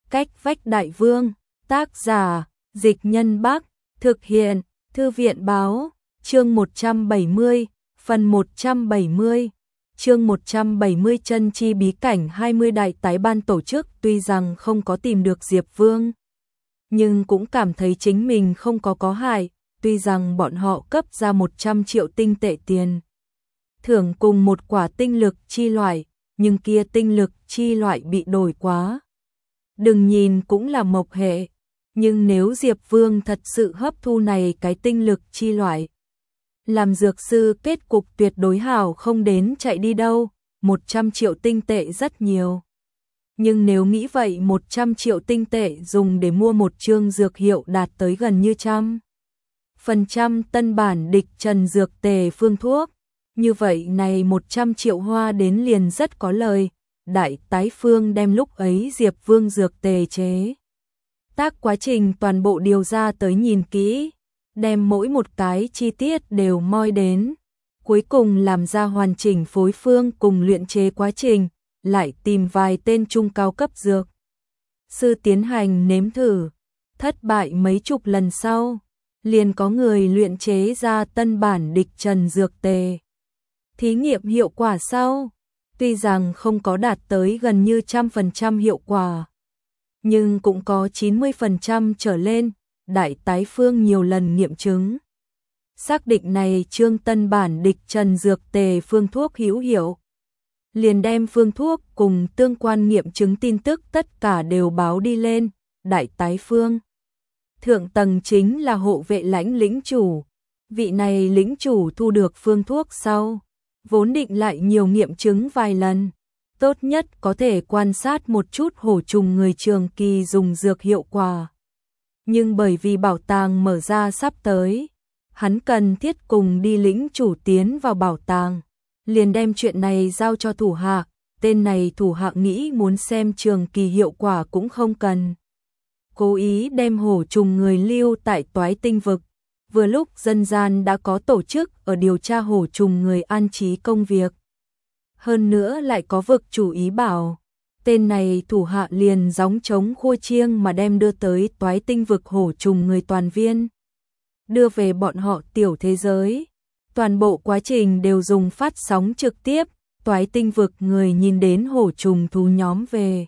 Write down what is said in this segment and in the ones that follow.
Cách vách đại vương, tác giả, Dịch Nhân Bắc, thực hiện, Thư viện báo, chương 170, phần 170, chương 170 chân chi bí cảnh 20 đại tái ban tổ chức tuy rằng không có tìm được Diệp Vương, nhưng cũng cảm thấy chính mình không có hại, tuy rằng bọn họ cấp ra 100 triệu tinh tệ tiền. Thưởng cùng một quả tinh lực chi loại, nhưng kia tinh lực chi loại bị đổi quá. Đừng nhìn cũng là mộc hệ, nhưng nếu Diệp Vương thật sự hấp thu này cái tinh lực chi loại, làm dược sư kết cục tuyệt đối hảo không đến chạy đi đâu, 100 triệu tinh tệ rất nhiều. Nhưng nếu nghĩ vậy 100 triệu tinh tệ dùng để mua một chương dược hiệu đạt tới gần như 100% tân bản địch trần dược tề phương thuốc, như vậy này 100 triệu hoa đến liền rất có lời. Đại tái phương đem lúc ấy Diệp Vương dược tề chế tác quá trình toàn bộ điều ra tới nhìn kỹ, đem mỗi một cái chi tiết đều moi đến, cuối cùng làm ra hoàn chỉnh phối phương cùng luyện chế quá trình, lại tìm vài tên trung cao cấp dược sư tiến hành nếm thử, thất bại mấy chục lần sau, liền có người luyện chế ra tân bản địch trần dược tề. Thí nghiệm hiệu quả sau, tuy rằng không có đạt tới gần như 100% hiệu quả, nhưng cũng có 90% trở lên, đại tái phương nhiều lần nghiệm chứng. Xác định này chương tân bản địch trần dược tề phương thuốc hữu hiệu. Liền đem phương thuốc cùng tương quan nghiệm chứng tin tức tất cả đều báo đi lên, đại tái phương. Thượng tầng chính là hộ vệ lãnh lĩnh chủ, vị này lĩnh chủ thu được phương thuốc sau, vốn định lại nhiều nghiệm chứng vài lần, tốt nhất có thể quan sát một chút hổ trùng người trường kỳ dùng dược hiệu quả. Nhưng bởi vì bảo tàng mở ra sắp tới, hắn cần thiết cùng đi lĩnh chủ tiến vào bảo tàng, liền đem chuyện này giao cho thủ hạ, tên này thủ hạ nghĩ muốn xem trường kỳ hiệu quả cũng không cần. Cố ý đem hổ trùng người lưu tại Toái Tinh vực. Vừa lúc dân gian đã có tổ chức ở điều tra hổ trùng người an trí công việc. Hơn nữa lại có vực chủ ý bảo, tên này thủ hạ liền gióng trống khua chiêng mà đem đưa tới Toái Tinh vực hổ trùng người toàn viên. Đưa về bọn họ tiểu thế giới. Toàn bộ quá trình đều dùng phát sóng trực tiếp, Toái Tinh vực người nhìn đến hổ trùng thú nhóm về.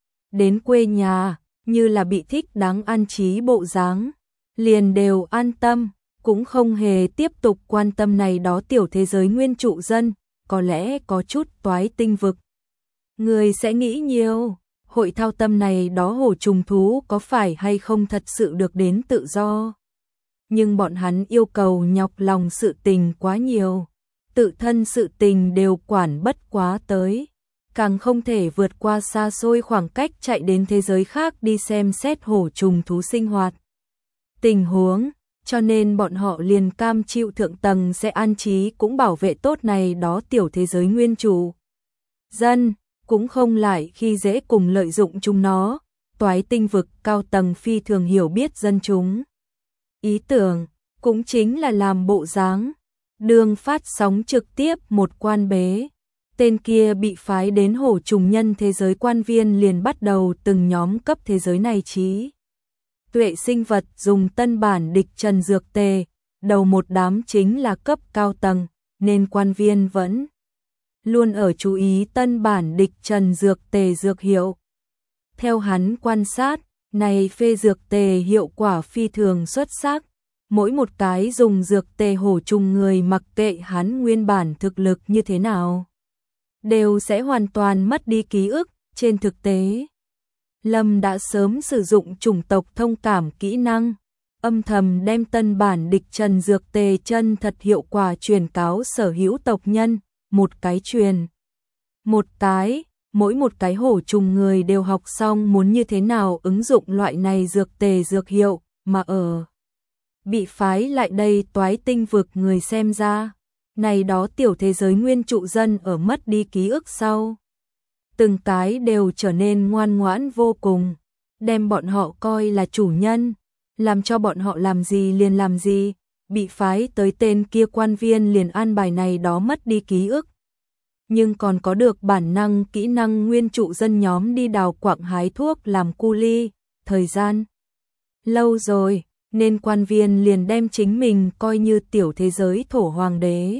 Đến quê nhà, như là bị thích đáng an trí bộ dáng, liền đều an tâm, cũng không hề tiếp tục quan tâm này đó tiểu thế giới nguyên trụ dân, có lẽ có chút Toái Tinh vực. Người sẽ nghĩ nhiều, hội thao tâm này đó hổ trùng thú có phải hay không thật sự được đến tự do. Nhưng bọn hắn yêu cầu nhọc lòng sự tình quá nhiều, tự thân sự tình đều quản bất quá tới, càng không thể vượt qua xa xôi khoảng cách chạy đến thế giới khác đi xem xét hổ trùng thú sinh hoạt. Tình huống, cho nên bọn họ liền cam chịu thượng tầng sẽ an trí cũng bảo vệ tốt này đó tiểu thế giới nguyên chủ. Dân, cũng không lại khi dễ cùng lợi dụng chúng nó, Toái Tinh vực cao tầng phi thường hiểu biết dân chúng. Ý tưởng, cũng chính là làm bộ dáng, đường phát sóng trực tiếp một quan bế. Tên kia bị phái đến hổ trùng nhân thế giới quan viên liền bắt đầu từng nhóm cấp thế giới này trí tuệ sinh vật dùng tân bản địch trần dược tề, đầu một đám chính là cấp cao tầng, nên quan viên vẫn luôn ở chú ý tân bản địch trần dược tề dược hiệu. Theo hắn quan sát, này phê dược tề hiệu quả phi thường xuất sắc, mỗi một cái dùng dược tề hổ trùng người mặc kệ hắn nguyên bản thực lực như thế nào, đều sẽ hoàn toàn mất đi ký ức. Trên thực tế, Lâm đã sớm sử dụng chủng tộc thông cảm kỹ năng, âm thầm đem tân bản địch trần dược tề chân thật hiệu quả truyền cáo sở hữu tộc nhân, một cái truyền một cái, mỗi một cái hổ trùng người đều học xong muốn như thế nào ứng dụng loại này dược tề dược hiệu, mà ở bị phái lại đây Toái Tinh vực người xem ra, này đó tiểu thế giới nguyên trụ dân ở mất đi ký ức sau, từng cái đều trở nên ngoan ngoãn vô cùng, đem bọn họ coi là chủ nhân, làm cho bọn họ làm gì liền làm gì, bị phái tới tên kia quan viên liền an bài này đó mất đi ký ức. nhưng còn có được bản năng kỹ năng nguyên trụ dân nhóm đi đào quặng hái thuốc làm cu li, thời gian lâu rồi, nên quan viên liền đem chính mình coi như tiểu thế giới thổ hoàng đế.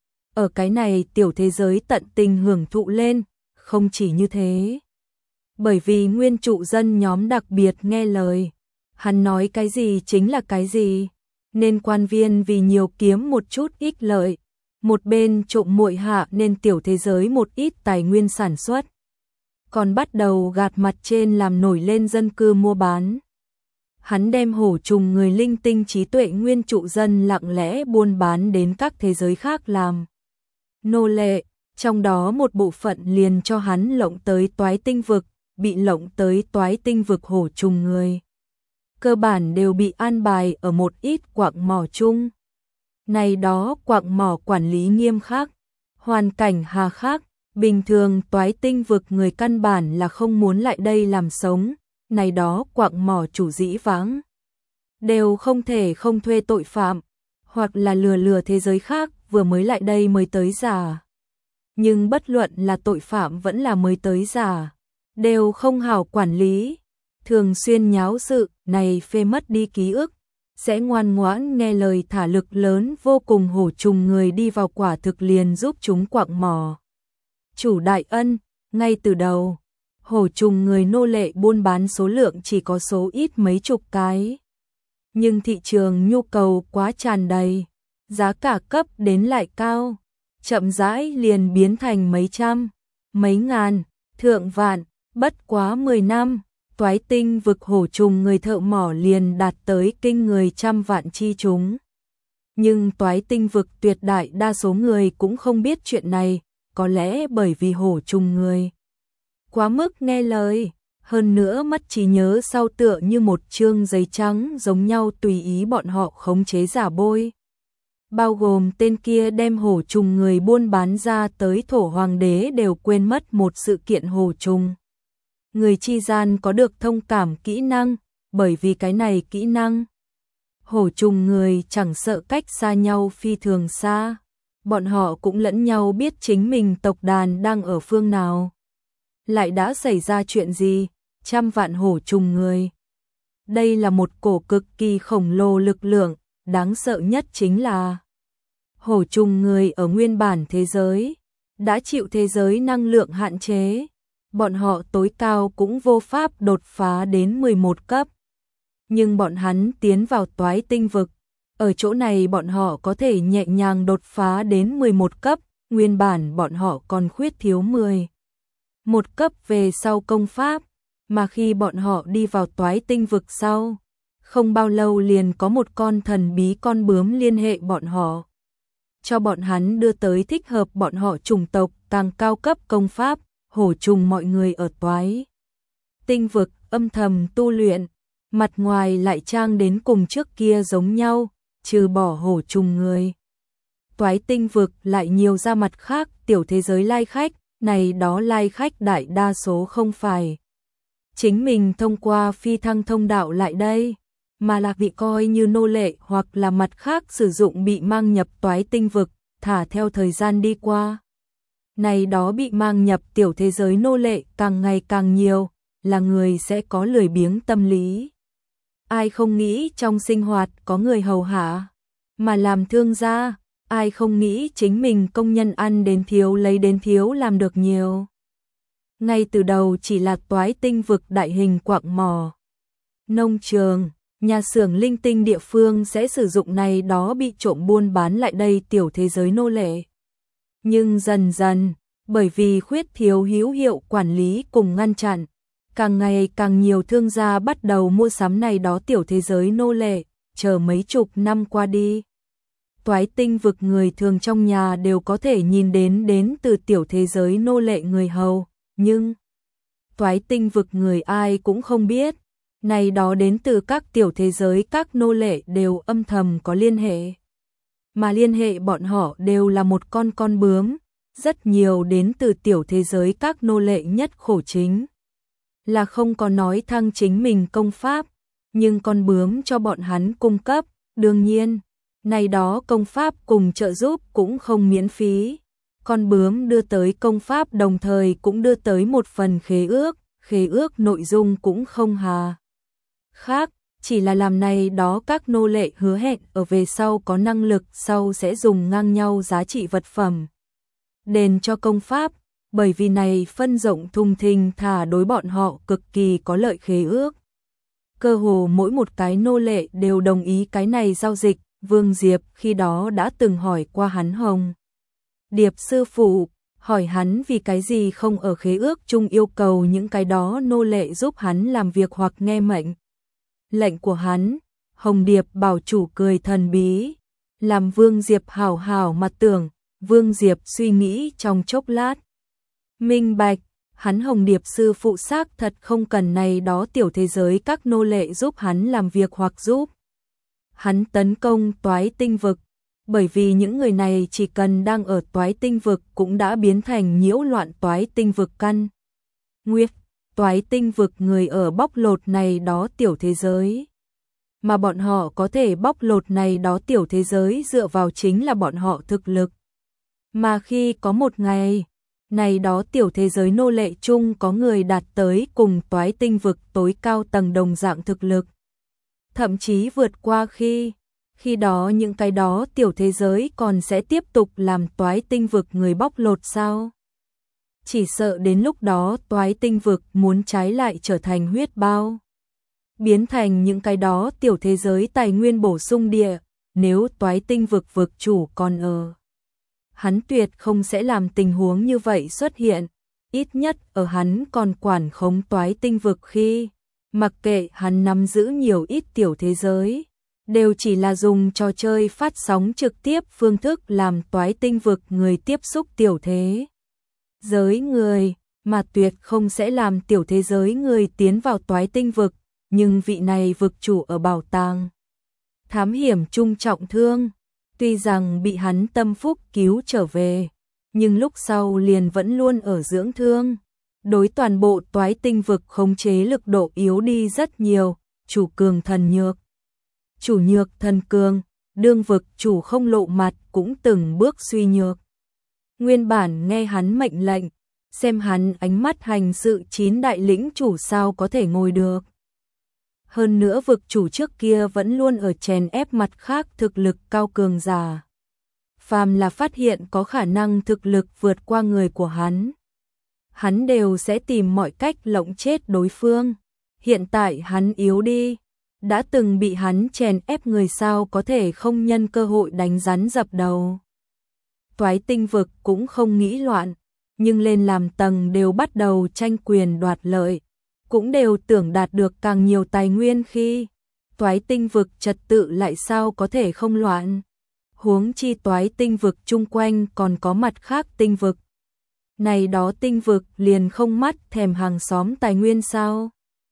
Ở cái này tiểu thế giới tận tình hưởng thụ lên, không chỉ như thế. Bởi vì nguyên trụ dân nhóm đặc biệt nghe lời, hắn nói cái gì chính là cái gì, nên quan viên vì nhiều kiếm một chút ích lợi, một bên trộm muội hạ nên tiểu thế giới một ít tài nguyên sản xuất, còn bắt đầu gạt mặt trên làm nổi lên dân cư mua bán. Hắn đem hổ trùng người linh tinh trí tuệ nguyên trụ dân lặng lẽ buôn bán đến các thế giới khác làm nô lệ, trong đó một bộ phận liền cho hắn lộng tới toái tinh vực, bị lộng tới toái tinh vực hổ trùng người. Cơ bản đều bị an bài ở một ít quặng mỏ chung. Này đó quặng mỏ quản lý nghiêm khắc, hoàn cảnh hà khắc, bình thường toái tinh vực người căn bản là không muốn lại đây làm sống, này đó quặng mỏ chủ dĩ vãng đều không thể không thuê tội phạm, hoặc là lừa thế giới khác vừa mới lại đây mới tới giả. Nhưng bất luận là tội phạm vẫn là mới tới giả, đều không hảo quản lý, thường xuyên nháo sự, này phê mất đi ký ức, sẽ ngoan ngoãn nghe lời thả lực lớn vô cùng hổ trùng người đi vào quả thực liền giúp chúng quặng mỏ. Chủ đại ân, ngay từ đầu, hổ trùng người nô lệ buôn bán số lượng chỉ có số ít mấy chục cái. Nhưng thị trường nhu cầu quá tràn đầy, giá cả cấp đến lại cao, chậm rãi liền biến thành mấy trăm, mấy ngàn, thượng vạn, bất quá 10 năm, toái tinh vực hổ trùng người thợ mỏ liền đạt tới kinh người trăm vạn chi chúng. Nhưng toái tinh vực tuyệt đại đa số người cũng không biết chuyện này, có lẽ bởi vì hổ trùng người quá mức nghe lời, hơn nữa mất trí nhớ sau tựa như một chương giấy trắng giống nhau tùy ý bọn họ khống chế giả bôi. Bao gồm tên kia đem hổ trùng người buôn bán ra tới thổ hoàng đế đều quên mất một sự kiện hổ trùng. Người chi gian có được thông cảm kỹ năng, bởi vì cái này kỹ năng. Hổ trùng người chẳng sợ cách xa nhau phi thường xa, bọn họ cũng lẫn nhau biết chính mình tộc đàn đang ở phương nào. Lại đã xảy ra chuyện gì, trăm vạn hổ trùng người. Đây là một cổ cực kỳ khổng lồ lực lượng, đáng sợ nhất chính là hổ trùng người ở nguyên bản thế giới, đã chịu thế giới năng lượng hạn chế. Bọn họ tối cao cũng vô pháp đột phá đến 11 cấp. Nhưng bọn hắn tiến vào toái tinh vực. Ở chỗ này bọn họ có thể nhẹ nhàng đột phá đến 11 cấp, nguyên bản bọn họ còn khuyết thiếu 10. Một cấp về sau công pháp, mà khi bọn họ đi vào toái tinh vực sau, không bao lâu liền có một con thần bí con bướm liên hệ bọn họ. Cho bọn hắn đưa tới thích hợp bọn họ chủng tộc càng cao cấp công pháp. Hổ trùng mọi người ở toái tinh vực âm thầm tu luyện, mặt ngoài lại trang đến cùng trước kia giống nhau, trừ bỏ hổ trùng người. Toái tinh vực lại nhiều ra mặt khác tiểu thế giới lai khách, này đó lai khách đại đa số không phải chính mình thông qua phi thăng thông đạo lại đây, mà là bị coi như nô lệ hoặc là mặt khác sử dụng bị mang nhập toái tinh vực, thả theo thời gian đi qua. Này đó bị mang nhập tiểu thế giới nô lệ càng ngày càng nhiều, là người sẽ có lười biếng tâm lý. Ai không nghĩ trong sinh hoạt có người hầu hạ, mà làm thương gia, ai không nghĩ chính mình công nhân ăn đến thiếu lấy đến thiếu làm được nhiều. Ngay từ đầu chỉ là toái tinh vực đại hình quặng mỏ, nông trường, nhà xưởng linh tinh địa phương sẽ sử dụng này đó bị trộm buôn bán lại đây tiểu thế giới nô lệ. Nhưng dần dần, bởi vì khuyết thiếu hữu hiệu quản lý cùng ngăn chặn, càng ngày càng nhiều thương gia bắt đầu mua sắm này đó tiểu thế giới nô lệ, chờ mấy chục năm qua đi. Toái tinh vực người thường trong nhà đều có thể nhìn đến từ tiểu thế giới nô lệ người hầu, nhưng toái tinh vực người ai cũng không biết, này đó đến từ các tiểu thế giới các nô lệ đều âm thầm có liên hệ. Mà liên hệ bọn họ đều là một con bướm, rất nhiều đến từ tiểu thế giới các nô lệ nhất khổ chính. Là không có nói thăng chính mình công pháp, nhưng con bướm cho bọn hắn cung cấp, đương nhiên, này đó công pháp cùng trợ giúp cũng không miễn phí. Con bướm đưa tới công pháp đồng thời cũng đưa tới một phần khế ước nội dung cũng không hà khác, chỉ là làm này đó các nô lệ hứa hẹn ở về sau có năng lực sau sẽ dùng ngang nhau giá trị vật phẩm đền cho công pháp, bởi vì này phân rộng thùng thình thả đối bọn họ cực kỳ có lợi khế ước. Cơ hồ mỗi một cái nô lệ đều đồng ý cái này giao dịch, Vương Diệp khi đó đã từng hỏi qua hắn Hồng Điệp sư phụ, hỏi hắn vì cái gì không ở khế ước chung yêu cầu những cái đó nô lệ giúp hắn làm việc hoặc nghe mệnh lệnh của hắn. Hồng Điệp bảo chủ cười thần bí, làm Vương Diệp hảo hảo mà tưởng. Vương Diệp suy nghĩ trong chốc lát, minh bạch, hắn Hồng Điệp sư phụ xác thật không cần này đó tiểu thế giới các nô lệ giúp hắn làm việc hoặc giúp hắn tấn công toái tinh vực, bởi vì những người này chỉ cần đang ở toái tinh vực cũng đã biến thành nhiễu loạn toái tinh vực căn nguyên. Toái tinh vực người ở bóc lột này đó tiểu thế giới, mà bọn họ có thể bóc lột này đó tiểu thế giới dựa vào chính là bọn họ thực lực. Mà khi có một ngày, này đó tiểu thế giới nô lệ chung có người đạt tới cùng toái tinh vực tối cao tầng đồng dạng thực lực, thậm chí vượt qua khi đó những cái đó tiểu thế giới còn sẽ tiếp tục làm toái tinh vực người bóc lột sao? Chỉ sợ đến lúc đó toái tinh vực muốn trái lại trở thành huyết bao, biến thành những cái đó tiểu thế giới tài nguyên bổ sung địa, nếu toái tinh vực vực chủ còn ở. Hắn tuyệt không sẽ làm tình huống như vậy xuất hiện, ít nhất ở hắn còn quản khống toái tinh vực khi, mặc kệ hắn nắm giữ nhiều ít tiểu thế giới, đều chỉ là dùng trò chơi phát sóng trực tiếp phương thức làm toái tinh vực người tiếp xúc tiểu thế giới người, mà tuyệt không sẽ làm tiểu thế giới người tiến vào toái tinh vực, nhưng vị này vực chủ ở bảo tàng thám hiểm trung trọng thương, tuy rằng bị hắn tâm phúc cứu trở về, nhưng lúc sau liền vẫn luôn ở dưỡng thương, đối toàn bộ toái tinh vực khống chế lực độ yếu đi rất nhiều, chủ cường thần nhược. Chủ nhược thần cường, đương vực chủ không lộ mặt cũng từng bước suy nhược. Nguyên bản nghe hắn mệnh lệnh, xem hắn ánh mắt hành sự chín đại lĩnh chủ sao có thể ngồi được. Hơn nữa vực chủ trước kia vẫn luôn ở chèn ép mặt khác thực lực cao cường giả. Phàm là phát hiện có khả năng thực lực vượt qua người của hắn đều sẽ tìm mọi cách lộng chết đối phương. Hiện tại hắn yếu đi, đã từng bị hắn chèn ép người sao có thể không nhân cơ hội đánh rắn dập đầu. Toái tinh vực cũng không nghĩ loạn, nhưng lên làm tầng đều bắt đầu tranh quyền đoạt lợi, cũng đều tưởng đạt được càng nhiều tài nguyên khi toái tinh vực trật tự lại sao có thể không loạn. Huống chi toái tinh vực chung quanh còn có mặt khác tinh vực. Này đó tinh vực liền không mắt thèm hàng xóm tài nguyên sao?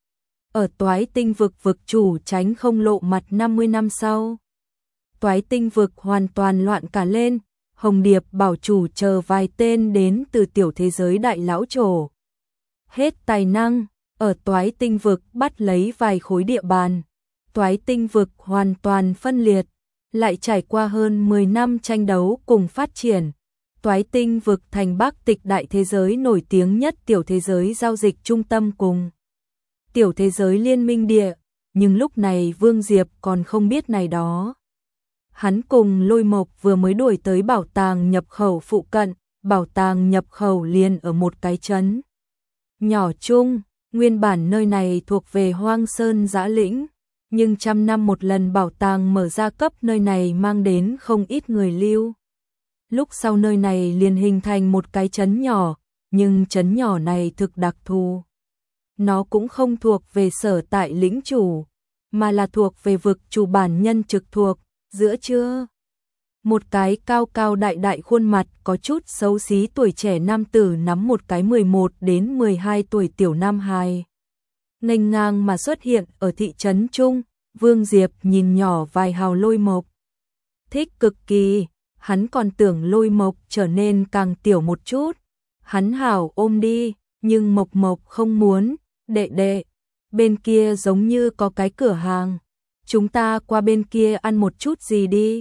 Ở toái tinh vực vực chủ tránh không lộ mặt 50 năm sau. Toái tinh vực hoàn toàn loạn cả lên, Hồng Điệp bảo chủ chờ vài tên đến từ tiểu thế giới đại lão trổ. Hết tài năng, ở toái tinh vực bắt lấy vài khối địa bàn. Toái tinh vực hoàn toàn phân liệt, lại trải qua hơn 10 năm tranh đấu cùng phát triển. Toái tinh vực thành Bắc Tịch đại thế giới nổi tiếng nhất tiểu thế giới giao dịch trung tâm cùng tiểu thế giới liên minh địa, nhưng lúc này Vương Diệp còn không biết này đó. Hắn cùng Lôi Mộc vừa mới đuổi tới bảo tàng nhập khẩu phụ cận, bảo tàng nhập khẩu liền ở một cái trấn nhỏ chung, nguyên bản nơi này thuộc về Hoang Sơn Dã Lĩnh, nhưng trăm năm một lần bảo tàng mở ra cấp nơi này mang đến không ít người lưu. Lúc sau nơi này liền hình thành một cái trấn nhỏ, nhưng trấn nhỏ này thực đặc thù. Nó cũng không thuộc về sở tại lĩnh chủ, mà là thuộc về vực chủ bản nhân trực thuộc, giữa trưa. Một cái cao cao đại đại khuôn mặt có chút xấu xí tuổi trẻ nam tử nắm một cái 11 đến 12 tuổi tiểu nam hài. Nghênh ngang mà xuất hiện ở thị trấn trung, Vương Diệp nhìn nhỏ vài hào Lôi Mộc. Thích cực kỳ, hắn còn tưởng Lôi Mộc trở nên càng tiểu một chút. Hắn hảo ôm đi, nhưng Mộc Mộc không muốn, đệ, bên kia giống như có cái cửa hàng. Chúng ta qua bên kia ăn một chút gì đi.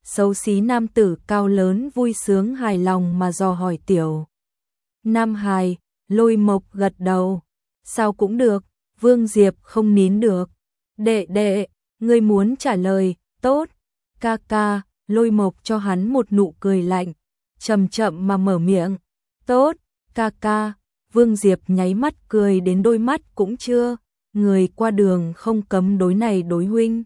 Xấu xí nam tử cao lớn vui sướng hài lòng mà dò hỏi Tiểu Nam Hải. Lôi Mộc gật đầu. Sao cũng được, Vương Diệp không nín được. Đệ đệ, ngươi muốn trả lời, tốt. Ca ca, Lôi Mộc cho hắn một nụ cười lạnh, chậm chậm mà mở miệng. Tốt, ca ca. Vương Diệp nháy mắt cười đến đôi mắt cũng chưa. Người qua đường không cấm đối này đối huynh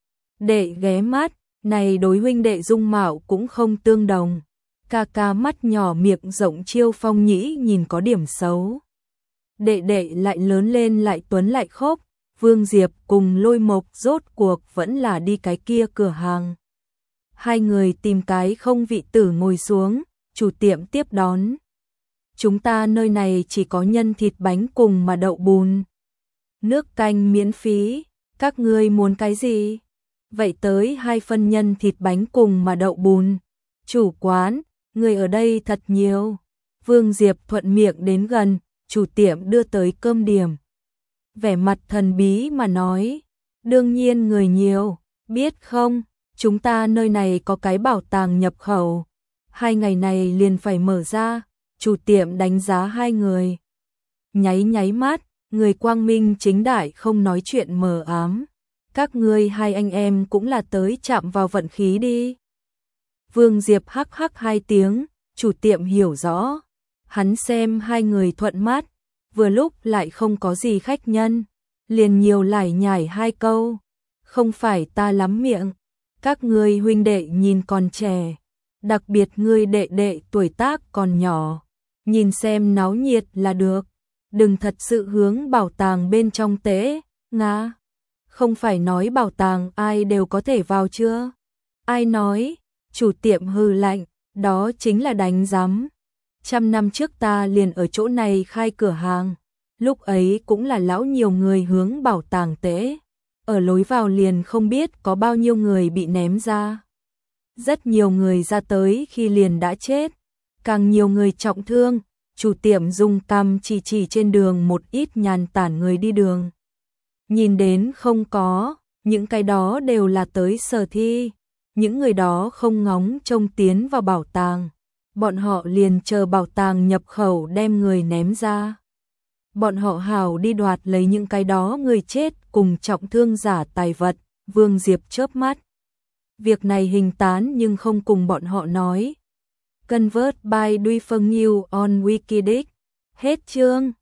đệ ghé mắt, này đối huynh đệ dung mạo cũng không tương đồng. Ca ca mắt nhỏ miệng rộng Chiêu Phong Nhĩ nhìn có điểm xấu. Đệ đệ lại lớn lên lại tuấn lại khốc. Vương Diệp cùng Lôi Mộc rốt cuộc vẫn là đi cái kia cửa hàng. Hai người tìm cái không vị tử ngồi xuống, chủ tiệm tiếp đón. Chúng ta nơi này chỉ có nhân thịt bánh cùng mà đậu bùn. Nước canh miễn phí, các ngươi muốn cái gì? Vậy tới 2 phân nhân thịt bánh cùng mà đậu bùn. Chủ quán, người ở đây thật nhiều. Vương Diệp thuận miệng đến gần, chủ tiệm đưa tới cơm điểm. Vẻ mặt thần bí mà nói, đương nhiên người nhiều, biết không, chúng ta nơi này có cái bảo tàng nhập khẩu. 2 ngày này liền phải mở ra, chủ tiệm đánh giá hai người. Nháy mắt, người quang minh chính đại không nói chuyện mờ ám. Các ngươi hai anh em cũng là tới chạm vào vận khí đi. Vương Diệp hắc hắc 2 tiếng, chủ tiệm hiểu rõ. Hắn xem hai người thuận mắt, vừa lúc lại không có gì khách nhân, liền nhiều lải nhải 2 câu. Không phải ta lắm miệng, các ngươi huynh đệ nhìn còn trẻ, đặc biệt ngươi đệ đệ tuổi tác còn nhỏ, nhìn xem náo nhiệt là được, đừng thật sự hướng bảo tàng bên trong tễ, ngã. Không phải nói bảo tàng ai đều có thể vào chưa? Ai nói? Chủ tiệm hừ lạnh, đó chính là đánh giám. 100 năm trước ta liền ở chỗ này khai cửa hàng, lúc ấy cũng là lão nhiều người hướng bảo tàng tễ. Ở lối vào liền không biết có bao nhiêu người bị ném ra. Rất nhiều người ra tới khi liền đã chết, càng nhiều người trọng thương. Chủ tiệm dùng cằm chỉ trên đường một ít nhàn tản người đi đường. Nhìn đến không có, những cái đó đều là tới sở thi. Những người đó không ngóng trông tiến vào bảo tàng. Bọn họ liền chờ bảo tàng nhập khẩu đem người ném ra. Bọn họ hảo đi đoạt lấy những cái đó người chết cùng trọng thương giả tài vật. Vương Diệp chớp mắt. Việc này hình tán nhưng không cùng bọn họ nói. Convert by Duy Phân New on Wikileaks. Hết chương.